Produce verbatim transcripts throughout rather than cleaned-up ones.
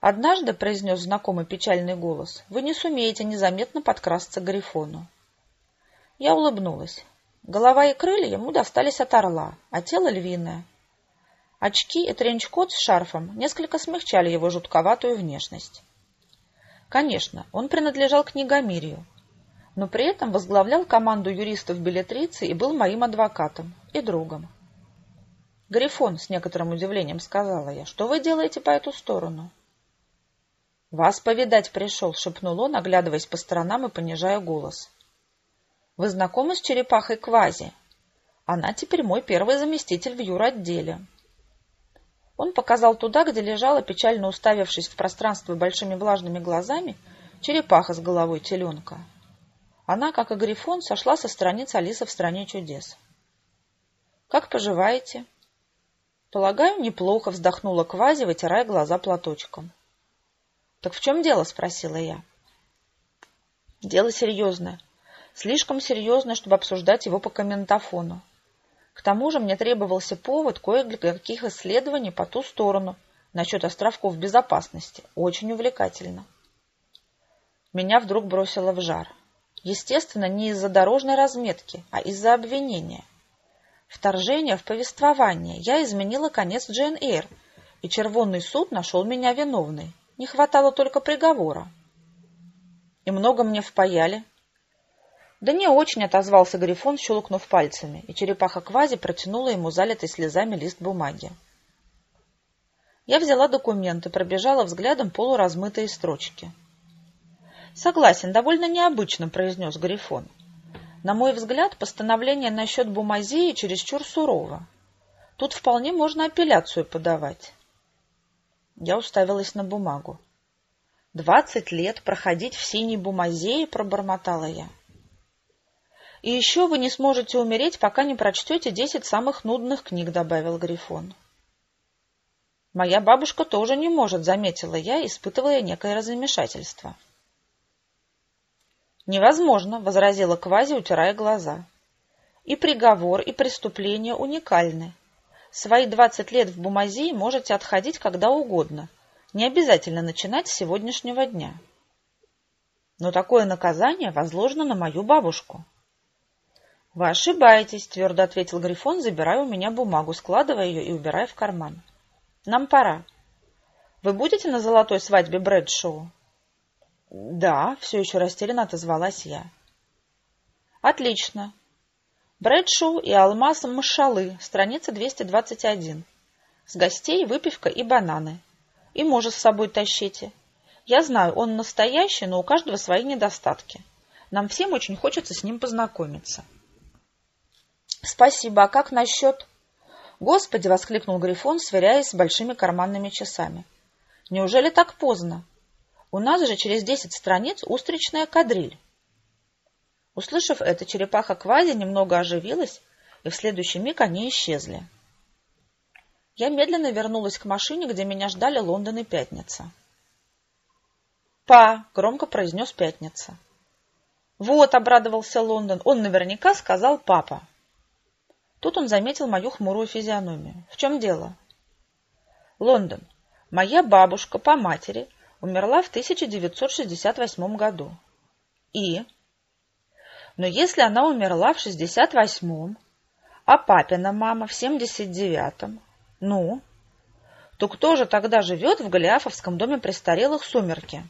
Однажды, — произнес знакомый печальный голос, — вы не сумеете незаметно подкрасться к Грифону. Я улыбнулась. Голова и крылья ему достались от орла, а тело львиное. Очки и тренчкот с шарфом несколько смягчали его жутковатую внешность. Конечно, он принадлежал к книгомирию, но при этом возглавлял команду юристов Беллетрицы и был моим адвокатом и другом. «Грифон», — с некоторым удивлением сказала я, — «что вы делаете по эту сторону?» «Вас повидать пришел», — шепнул он, оглядываясь по сторонам и понижая голос. «Вы знакомы с черепахой Квази? Она теперь мой первый заместитель в юротделе». Он показал туда, где лежала, печально уставившись в пространство большими влажными глазами, черепаха с головой теленка. Она, как и Грифон, сошла со страниц «Алисы в стране чудес». «Как поживаете?» «Полагаю, неплохо», — вздохнула Квази, вытирая глаза платочком. «Так в чем дело?» — спросила я. «Дело серьезное. Слишком серьезное, чтобы обсуждать его по комментафону. К тому же мне требовался повод кое для каких исследований по ту сторону, насчет островков безопасности. Очень увлекательно». Меня вдруг бросило в жар. Естественно, не из-за дорожной разметки, а из-за обвинения. Вторжение в повествование. Я изменила конец Джейн Эйр, и Червонный суд нашел меня виновной. Не хватало только приговора. И много мне впаяли. Да не очень, — отозвался Грифон, щелкнув пальцами, и черепаха Квази протянула ему залитый слезами лист бумаги. Я взяла документы, пробежала взглядом полуразмытые строчки. «Согласен, довольно необычно», — произнес Грифон. «На мой взгляд, постановление насчет Бумазеи чересчур сурово. Тут вполне можно апелляцию подавать». Я уставилась на бумагу. «Двадцать лет проходить в синей Бумазее», — пробормотала я. «И еще вы не сможете умереть, пока не прочтете десять самых нудных книг», — добавил Грифон. «Моя бабушка тоже не может», — заметила я, испытывая некое замешательство. «Невозможно», — возразила Квази, утирая глаза. «И приговор, и преступление уникальны. Свои двадцать лет в Бумазее можете отходить когда угодно. Не обязательно начинать с сегодняшнего дня». «Но такое наказание возложено на мою бабушку». «Вы ошибаетесь», — твердо ответил Грифон, забирая у меня бумагу, складывая ее и убирая в карман. «Нам пора. Вы будете на золотой свадьбе Брэдшоу?» «Да», — все еще растерянно отозвалась я. «Отлично. Брэдшоу и Алмаз Машалы, страница двести двадцать один. С гостей выпивка и бананы. И мужа с собой тащите. Я знаю, он настоящий, но у каждого свои недостатки. Нам всем очень хочется с ним познакомиться». «Спасибо. А как насчет...» «Господи!» — воскликнул Грифон, сверяясь с большими карманными часами. «Неужели так поздно? У нас же через десять страниц устричная кадриль». Услышав это, черепаха Квази немного оживилась, и в следующий миг они исчезли. Я медленно вернулась к машине, где меня ждали Лондон и Пятница. «Па!» — громко произнес Пятница. «Вот», — обрадовался Лондон, — «он наверняка сказал папа». Тут он заметил мою хмурую физиономию. «В чем дело?» «Лондон, моя бабушка по матери умерла в тысяча девятьсот шестьдесят восьмом году. И? Но если она умерла в шестьдесят восьмом, а папина мама в семьдесят девятом, ну, то кто же тогда живет в Голиафовском доме престарелых «Сумерки»?»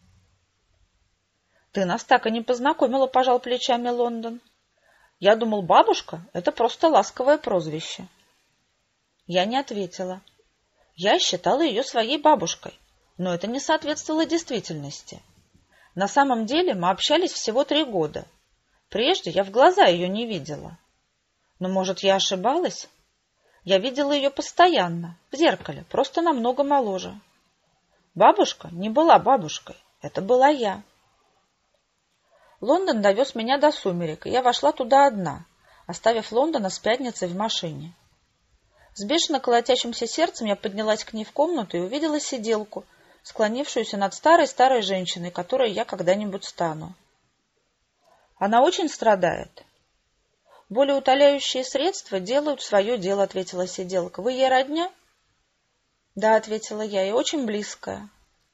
«Ты нас так и не познакомила», — пожал плечами Лондон. «Я думал, бабушка — это просто ласковое прозвище». Я не ответила. Я считала ее своей бабушкой, но это не соответствовало действительности. На самом деле мы общались всего три года. Прежде я в глаза ее не видела. Но, может, я ошибалась? Я видела ее постоянно, в зеркале, просто намного моложе. Бабушка не была бабушкой, это была я. Лондон довез меня до «Сумерек», и я вошла туда одна, оставив Лондона с Пятницей в машине. С бешено колотящимся сердцем я поднялась к ней в комнату и увидела сиделку, склонившуюся над старой-старой женщиной, которой я когда-нибудь стану. «Она очень страдает?» «Болеутоляющие средства делают свое дело», — ответила сиделка. «Вы ей родня?» «Да», — ответила я, — «и очень близкая».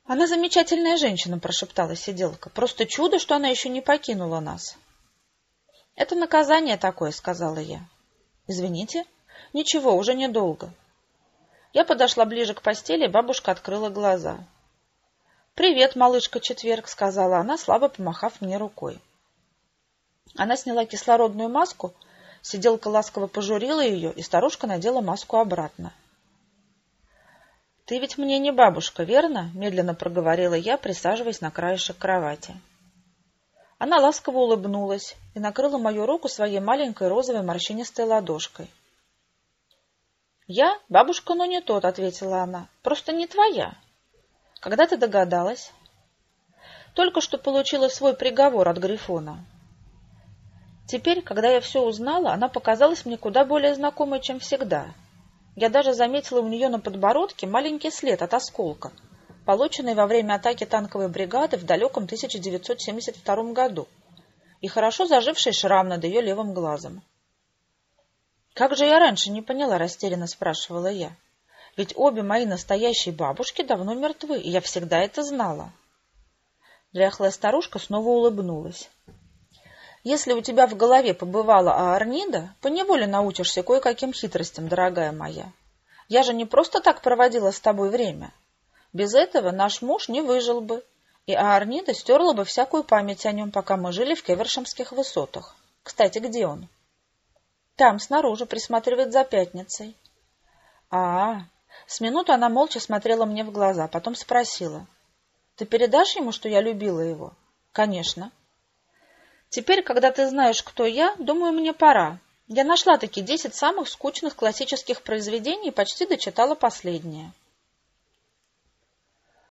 Она замечательная женщина, прошептала сиделка. Просто чудо, что она еще не покинула нас. Это наказание такое, сказала я. Извините? Ничего, уже недолго. Я подошла ближе к постели, и бабушка открыла глаза. «Привет, малышка Четверг», — сказала она, слабо помахав мне рукой. Она сняла кислородную маску, сиделка ласково пожурила ее, и старушка надела маску обратно. «Ты ведь мне не бабушка, верно?» — медленно проговорила я, присаживаясь на краешек кровати. Она ласково улыбнулась и накрыла мою руку своей маленькой розовой морщинистой ладошкой. «Я бабушка, но не тот», — ответила она. «Просто не твоя. Когда ты догадалась?» «Только что получила свой приговор от Грифона». Теперь, когда я все узнала, она показалась мне куда более знакомой, чем всегда. Я даже заметила у нее на подбородке маленький след от осколка, полученный во время атаки танковой бригады в далеком тысяча девятьсот семьдесят втором году, и хорошо заживший шрам над ее левым глазом. «Как же я раньше не поняла?» — растерянно спрашивала я. «Ведь обе мои настоящие бабушки давно мертвы, и я всегда это знала». Дряхлая старушка снова улыбнулась. «Если у тебя в голове побывала Аарнида, поневоле научишься кое-каким хитростям, дорогая моя. Я же не просто так проводила с тобой время. Без этого наш муж не выжил бы, и Аарнида стерла бы всякую память о нем, пока мы жили в Кевершемских высотах. Кстати, где он?» «Там, снаружи, присматривает за пятницей». «А-а». С минуту она молча смотрела мне в глаза, потом спросила. «Ты передашь ему, что я любила его?» «Конечно». «Теперь, когда ты знаешь, кто я, думаю, мне пора. Я нашла таки десять самых скучных классических произведений и почти дочитала последнее.